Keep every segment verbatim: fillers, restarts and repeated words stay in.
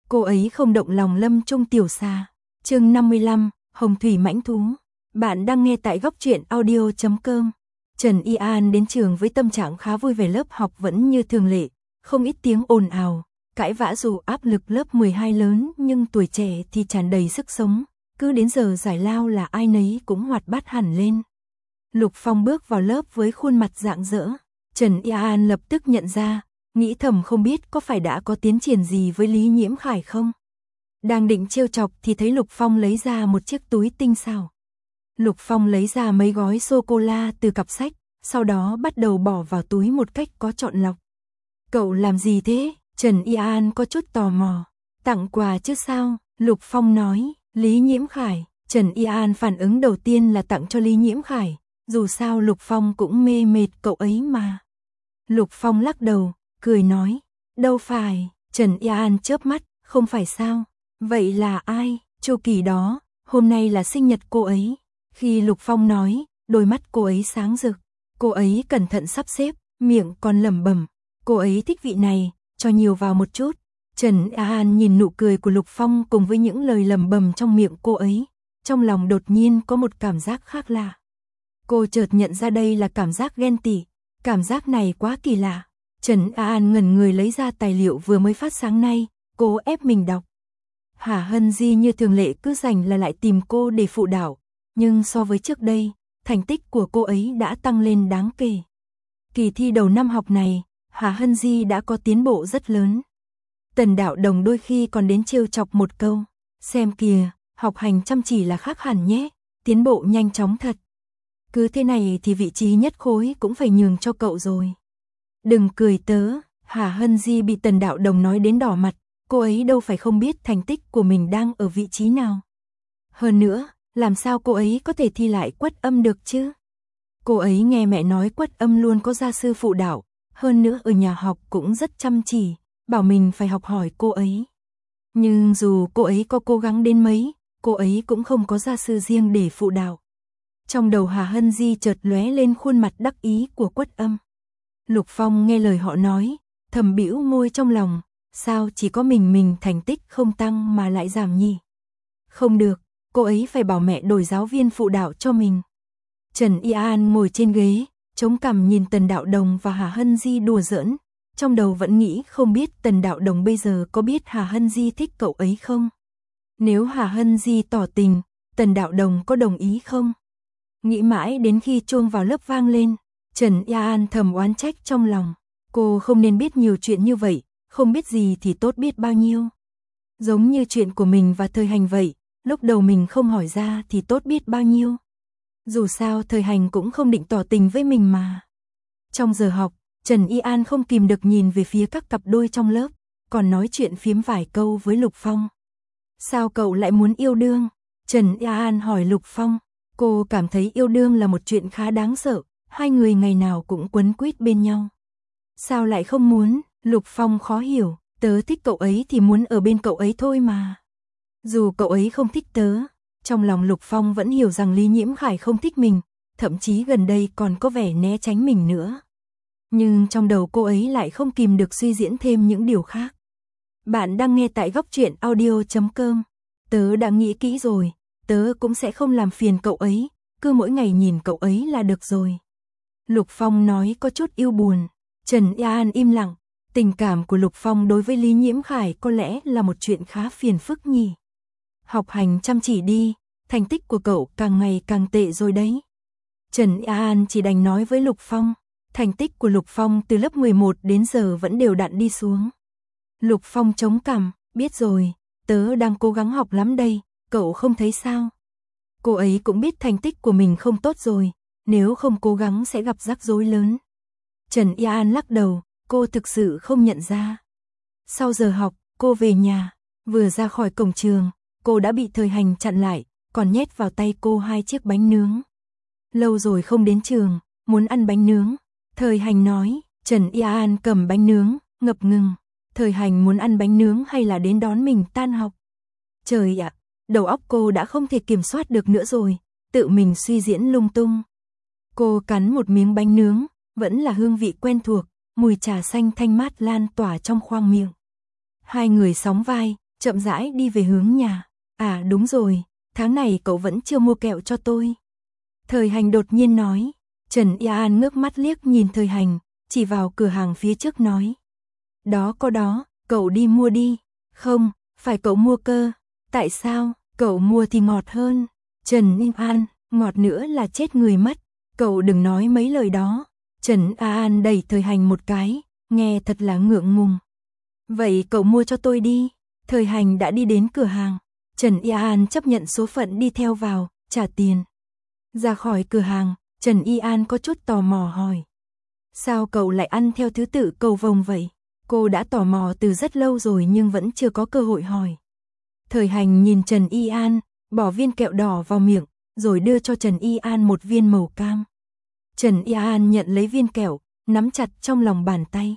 cô ấy không động lòng Lâm Trung Tiểu Xà. Chương năm mươi lăm, Hồng Thủy Mãnh Thú. Bạn đang nghe tại góc truyện audio chấm com. Trần Y An đến trường với tâm trạng khá vui vẻ, lớp học vẫn như thường lệ, không ít tiếng ồn ào, cãi vã. Dù áp lực lớp mười hai lớn nhưng tuổi trẻ thì tràn đầy sức sống, cứ đến giờ giải lao là ai nấy cũng hoạt bát hẳn lên. Lục Phong bước vào lớp với khuôn mặt rạng rỡ, Trần Y An lập tức nhận ra, nghĩ thầm không biết có phải đã có tiến triển gì với Lý Nhiễm Khải không. Đang định trêu chọc thì thấy Lục Phong lấy ra một chiếc túi tinh xảo. Lục Phong lấy ra mấy gói sô-cô-la từ cặp sách, sau đó bắt đầu bỏ vào túi một cách có chọn lọc. Cậu làm gì thế? Trần Y An có chút tò mò. Tặng quà chứ sao? Lục Phong nói. Lý Nhiễm Khải. Trần Y An phản ứng đầu tiên là tặng cho Lý Nhiễm Khải, dù sao Lục Phong cũng mê mệt cậu ấy mà. Lục Phong lắc đầu, cười nói. Đâu phải. Trần Y An chớp mắt, không phải sao? Vậy là ai? Chu Kỳ đó, hôm nay là sinh nhật cô ấy. Khi Lục Phong nói, đôi mắt cô ấy sáng rực. Cô ấy cẩn thận sắp xếp, miệng còn lẩm bẩm. Cô ấy thích vị này, cho nhiều vào một chút. Trần A An nhìn nụ cười của Lục Phong cùng với những lời lẩm bẩm trong miệng cô ấy, trong lòng đột nhiên có một cảm giác khác lạ. Cô chợt nhận ra đây là cảm giác ghen tị, cảm giác này quá kỳ lạ. Trần A An ngẩn người lấy ra tài liệu vừa mới phát sáng nay, cô ép mình đọc. Hà Hân Di như thường lệ cứ rảnh là lại tìm cô để phụ đạo, nhưng so với trước đây, thành tích của cô ấy đã tăng lên đáng kể. Kỳ thi đầu năm học này, Hà Hân Di đã có tiến bộ rất lớn. Tần Đạo Đồng đôi khi còn đến trêu chọc một câu, xem kìa, học hành chăm chỉ là khác hẳn nhé, tiến bộ nhanh chóng thật. Cứ thế này thì vị trí nhất khối cũng phải nhường cho cậu rồi. Đừng cười tớ, Hà Hân Di bị Tần Đạo Đồng nói đến đỏ mặt, cô ấy đâu phải không biết thành tích của mình đang ở vị trí nào. Hơn nữa, làm sao cô ấy có thể thi lại Quất Âm được chứ? Cô ấy nghe mẹ nói Quất Âm luôn có gia sư phụ đạo, hơn nữa ở nhà học cũng rất chăm chỉ, bảo mình phải học hỏi cô ấy. Nhưng dù cô ấy có cố gắng đến mấy, cô ấy cũng không có gia sư riêng để phụ đạo. Trong đầu Hà Hân Di chợt lóe lên khuôn mặt đắc ý của Quất Âm. Lục Phong nghe lời họ nói, thầm bĩu môi trong lòng, sao chỉ có mình mình thành tích không tăng mà lại giảm nhỉ? Không được, cô ấy phải bảo mẹ đổi giáo viên phụ đạo cho mình. Trần Y An ngồi trên ghế, chống cằm nhìn Tần Đạo Đồng và Hà Hân Di đùa giỡn, trong đầu vẫn nghĩ không biết Tần Đạo Đồng bây giờ có biết Hà Hân Di thích cậu ấy không? Nếu Hà Hân Di tỏ tình, Tần Đạo Đồng có đồng ý không? Nghĩ mãi đến khi chuông vào lớp vang lên, Trần Y An thầm oán trách trong lòng, cô không nên biết nhiều chuyện như vậy, không biết gì thì tốt biết bao nhiêu. Giống như chuyện của mình và Thời Hành vậy, lúc đầu mình không hỏi ra thì tốt biết bao nhiêu. Dù sao Thời Hành cũng không định tỏ tình với mình mà. Trong giờ học, Trần Y An không kìm được nhìn về phía các cặp đôi trong lớp, còn nói chuyện phiếm vài câu với Lục Phong. Sao cậu lại muốn yêu đương? Trần Y An hỏi Lục Phong. Cô cảm thấy yêu đương là một chuyện khá đáng sợ, hai người ngày nào cũng quấn quýt bên nhau. Sao lại không muốn? Lục Phong khó hiểu, tớ thích cậu ấy thì muốn ở bên cậu ấy thôi mà. Dù cậu ấy không thích tớ, trong lòng Lục Phong vẫn hiểu rằng Lý Nhiễm Khải không thích mình, thậm chí gần đây còn có vẻ né tránh mình nữa. Nhưng trong đầu cô ấy lại không kìm được suy diễn thêm những điều khác. Bạn đang nghe tại góc truyện audio chấm com. Tớ đã nghĩ kỹ rồi, tớ cũng sẽ không làm phiền cậu ấy, cứ mỗi ngày nhìn cậu ấy là được rồi. Lục Phong nói có chút yêu buồn. Trần Y An im lặng, tình cảm của Lục Phong đối với Lý Nhiễm Khải có lẽ là một chuyện khá phiền phức nhỉ. Học hành chăm chỉ đi, thành tích của cậu càng ngày càng tệ rồi đấy. Trần Y An chỉ đành nói với Lục Phong, thành tích của Lục Phong từ lớp mười một đến giờ vẫn đều đặn đi xuống. Lục Phong chống cằm, biết rồi, tớ đang cố gắng học lắm đây, cậu không thấy sao? Cô ấy cũng biết thành tích của mình không tốt rồi, nếu không cố gắng sẽ gặp rắc rối lớn. Trần Y An lắc đầu, cô thực sự không nhận ra. Sau giờ học, cô về nhà, vừa ra khỏi cổng trường, cô đã bị Thời Hành chặn lại, còn nhét vào tay cô hai chiếc bánh nướng. Lâu rồi không đến trường, muốn ăn bánh nướng. Thời Hành nói. Trần Y An cầm bánh nướng, ngập ngừng. Thời Hành muốn ăn bánh nướng hay là đến đón mình tan học? Trời ạ, đầu óc cô đã không thể kiểm soát được nữa rồi, tự mình suy diễn lung tung. Cô cắn một miếng bánh nướng, vẫn là hương vị quen thuộc, mùi trà xanh thanh mát lan tỏa trong khoang miệng. Hai người sóng vai, chậm rãi đi về hướng nhà. À đúng rồi, tháng này cậu vẫn chưa mua kẹo cho tôi. Thời Hành đột nhiên nói. Trần Y An ngước mắt liếc nhìn Thời Hành, chỉ vào cửa hàng phía trước nói. Đó có đó, cậu đi mua đi. Không, phải cậu mua cơ. Tại sao, cậu mua thì ngọt hơn. Trần Y An, ngọt nữa là chết người mất. Cậu đừng nói mấy lời đó. Trần Y An đẩy Thời Hành một cái, nghe thật là ngượng ngùng. Vậy cậu mua cho tôi đi. Thời Hành đã đi đến cửa hàng. Trần Y An chấp nhận số phận đi theo vào, trả tiền. Ra khỏi cửa hàng, Trần Y An có chút tò mò hỏi. Sao cậu lại ăn theo thứ tự cầu vồng vậy? Cô đã tò mò từ rất lâu rồi nhưng vẫn chưa có cơ hội hỏi. Thời Hành nhìn Trần Y An, bỏ viên kẹo đỏ vào miệng, rồi đưa cho Trần Y An một viên màu cam. Trần Y An nhận lấy viên kẹo, nắm chặt trong lòng bàn tay.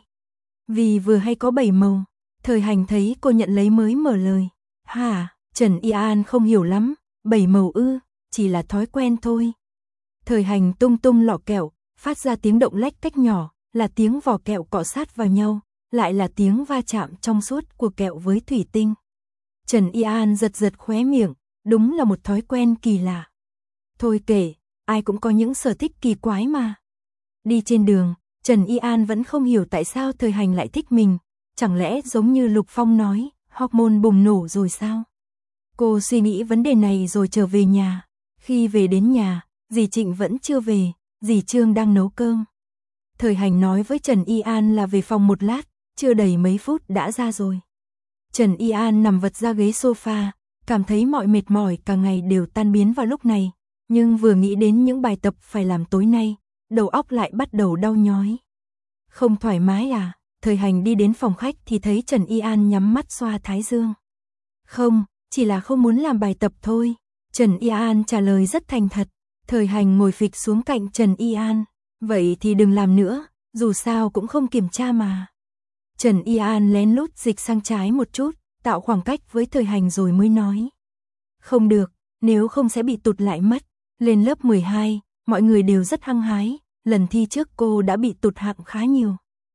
Vì vừa hay có bảy màu, Thời Hành thấy cô nhận lấy mới mở lời. Hả? Trần Y An không hiểu lắm, bảy màu ư, chỉ là thói quen thôi. Thời Hành tung tung lọ kẹo, phát ra tiếng động lách cách nhỏ, là tiếng vỏ kẹo cọ sát vào nhau, lại là tiếng va chạm trong suốt của kẹo với thủy tinh. Trần Y An giật giật khóe miệng, đúng là một thói quen kỳ lạ. Thôi kể, ai cũng có những sở thích kỳ quái mà. Đi trên đường, Trần Y An vẫn không hiểu tại sao Thời Hành lại thích mình, chẳng lẽ giống như Lục Phong nói, hormone bùng nổ rồi sao? Cô suy nghĩ vấn đề này rồi trở về nhà. Khi về đến nhà, dì Trịnh vẫn chưa về, dì Trương đang nấu cơm. Thời Hành nói với Trần Y An là về phòng một lát, chưa đầy mấy phút đã ra rồi. Trần Y An nằm vật ra ghế sofa, cảm thấy mọi mệt mỏi cả ngày đều tan biến vào lúc này, nhưng vừa nghĩ đến những bài tập phải làm tối nay, đầu óc lại bắt đầu đau nhói. Không thoải mái à? Thời Hành đi đến phòng khách thì thấy Trần Y An nhắm mắt xoa thái dương. Không, chỉ là không muốn làm bài tập thôi. Trần Y An trả lời rất thành thật. Thời Hành ngồi phịch xuống cạnh Trần Y An. Vậy thì đừng làm nữa, dù sao cũng không kiểm tra mà. Trần Y An lén lút dịch sang trái một chút, tạo khoảng cách với Thời Hành rồi mới nói. Không được, nếu không sẽ bị tụt lại mất. Lên lớp mười hai, mọi người đều rất hăng hái, lần thi trước cô đã bị tụt hạng khá nhiều.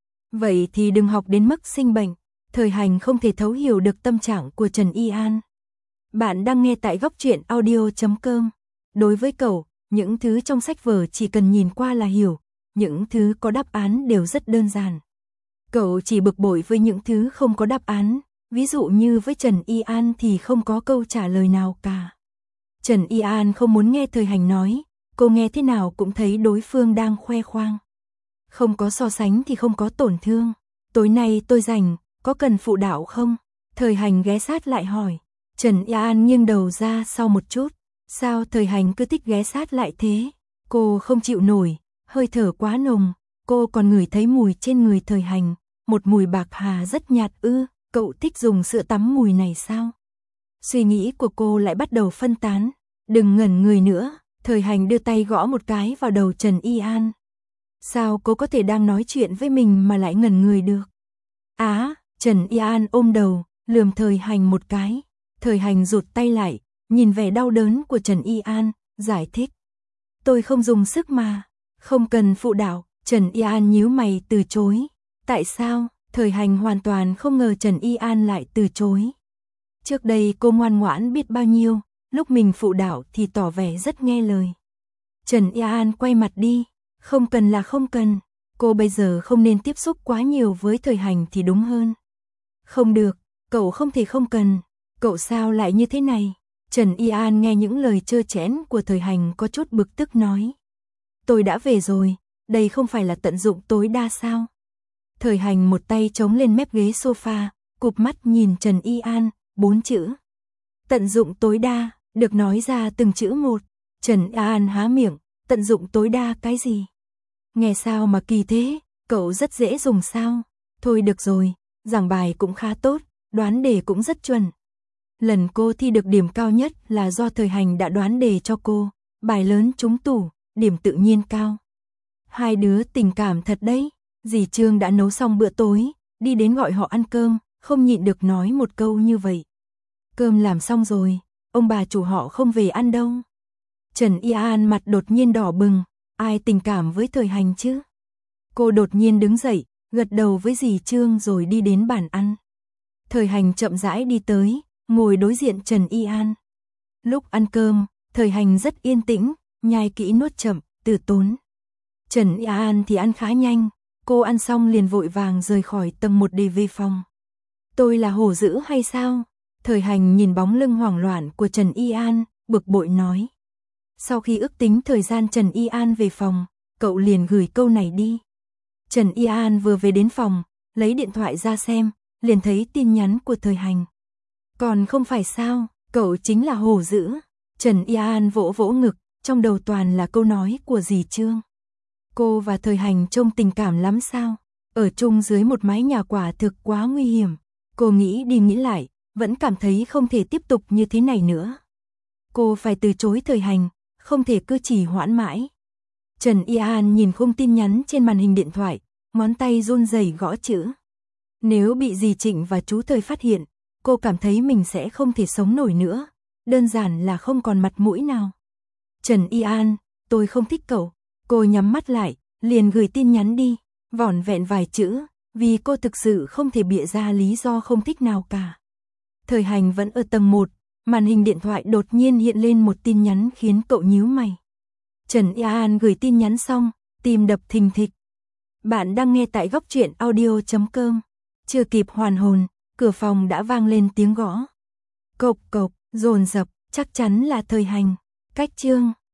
Vậy thì đừng học đến mức sinh bệnh. Thời Hành không thể thấu hiểu được tâm trạng của Trần Y An. Bạn đang nghe tại góc truyện audio chấm com. Đối với cậu, những thứ trong sách vở chỉ cần nhìn qua là hiểu, những thứ có đáp án đều rất đơn giản. Cậu chỉ bực bội với những thứ không có đáp án, ví dụ như với Trần Y An thì không có câu trả lời nào cả. Trần Y An không muốn nghe Thời Hành nói, cô nghe thế nào cũng thấy đối phương đang khoe khoang. Không có so sánh thì không có tổn thương. Tối nay tôi rảnh, có cần phụ đạo không? Thời Hành ghé sát lại hỏi. Trần Y An nghiêng đầu ra sau một chút. Sao Thời Hành cứ thích ghé sát lại thế? Cô không chịu nổi, hơi thở quá nồng. Cô còn ngửi thấy mùi trên người Thời Hành, một mùi bạc hà rất nhạt ư. Cậu thích dùng sữa tắm mùi này sao? Suy nghĩ của cô lại bắt đầu phân tán. Đừng ngẩn người nữa. Thời Hành đưa tay gõ một cái vào đầu Trần Y An. Sao cô có thể đang nói chuyện với mình mà lại ngẩn người được? Á, Trần Y An ôm đầu, lườm Thời Hành một cái. Thời Hành rụt tay lại, nhìn vẻ đau đớn của Trần Y An, giải thích. Tôi không dùng sức mà, không cần phụ đạo. Trần Y An nhíu mày từ chối. Tại sao? Thời Hành hoàn toàn không ngờ Trần Y An lại từ chối. Trước đây cô ngoan ngoãn biết bao nhiêu, lúc mình phụ đạo thì tỏ vẻ rất nghe lời. Trần Y An quay mặt đi. Không cần là không cần, cô bây giờ không nên tiếp xúc quá nhiều với Thời Hành thì đúng hơn. Không được, cậu không thể không cần, cậu sao lại như thế này? Trần Y An nghe những lời trơ trẽn của Thời Hành có chút bực tức nói. Tôi đã về rồi, đây không phải là tận dụng tối đa sao? Thời Hành một tay chống lên mép ghế sofa, cụp mắt nhìn Trần Y An, bốn chữ. Tận dụng tối đa, được nói ra từng chữ một. Trần Y An há miệng, tận dụng tối đa cái gì? Nghe sao mà kỳ thế, cậu rất dễ dùng sao? Thôi được rồi, giảng bài cũng khá tốt, đoán đề cũng rất chuẩn. Lần cô thi được điểm cao nhất là do Thời Hành đã đoán đề cho cô, bài lớn trúng tủ, điểm tự nhiên cao. Hai đứa tình cảm thật đấy, dì Trương đã nấu xong bữa tối, đi đến gọi họ ăn cơm, không nhịn được nói một câu như vậy. Cơm làm xong rồi, ông bà chủ họ không về ăn đâu. Trần Y An mặt đột nhiên đỏ bừng, ai tình cảm với Thời Hành chứ? Cô đột nhiên đứng dậy, gật đầu với dì Trương rồi đi đến bàn ăn. Thời Hành chậm rãi đi tới, ngồi đối diện Trần Y An. Lúc ăn cơm, Thời Hành rất yên tĩnh, nhai kỹ nuốt chậm, từ tốn. Trần Y An thì ăn khá nhanh, cô ăn xong liền vội vàng rời khỏi tầng một để về phòng. Tôi là hổ dữ hay sao? Thời Hành nhìn bóng lưng hoảng loạn của Trần Y An, bực bội nói. Sau khi ước tính thời gian Trần Y An về phòng, cậu liền gửi câu này đi. Trần Y An vừa về đến phòng, lấy điện thoại ra xem, liền thấy tin nhắn của Thời Hành. Còn không phải sao, cậu chính là hổ dữ. Trần Y An vỗ vỗ ngực, trong đầu toàn là câu nói của dì Trương. Cô và Thời Hành trông tình cảm lắm sao? Ở chung dưới một mái nhà quả thực quá nguy hiểm. Cô nghĩ đi nghĩ lại, vẫn cảm thấy không thể tiếp tục như thế này nữa. Cô phải từ chối Thời Hành, không thể cứ trì hoãn mãi. Trần Y An nhìn khung tin nhắn trên màn hình điện thoại, ngón tay run rẩy gõ chữ. Nếu bị dì Trịnh và chú Thời phát hiện, cô cảm thấy mình sẽ không thể sống nổi nữa, đơn giản là không còn mặt mũi nào. Trần Y An, tôi không thích cậu. Cô nhắm mắt lại, liền gửi tin nhắn đi, vỏn vẹn vài chữ, vì cô thực sự không thể bịa ra lý do không thích nào cả. Thời Hành vẫn ở tầng một, màn hình điện thoại đột nhiên hiện lên một tin nhắn khiến cậu nhíu mày. Trần Y An gửi tin nhắn xong, tim đập thình thịch. Bạn đang nghe tại góc truyện audio chấm com. Chưa kịp hoàn hồn, cửa phòng đã vang lên tiếng gõ. Cộc cộc, dồn dập, chắc chắn là Thời Hành. Cách chương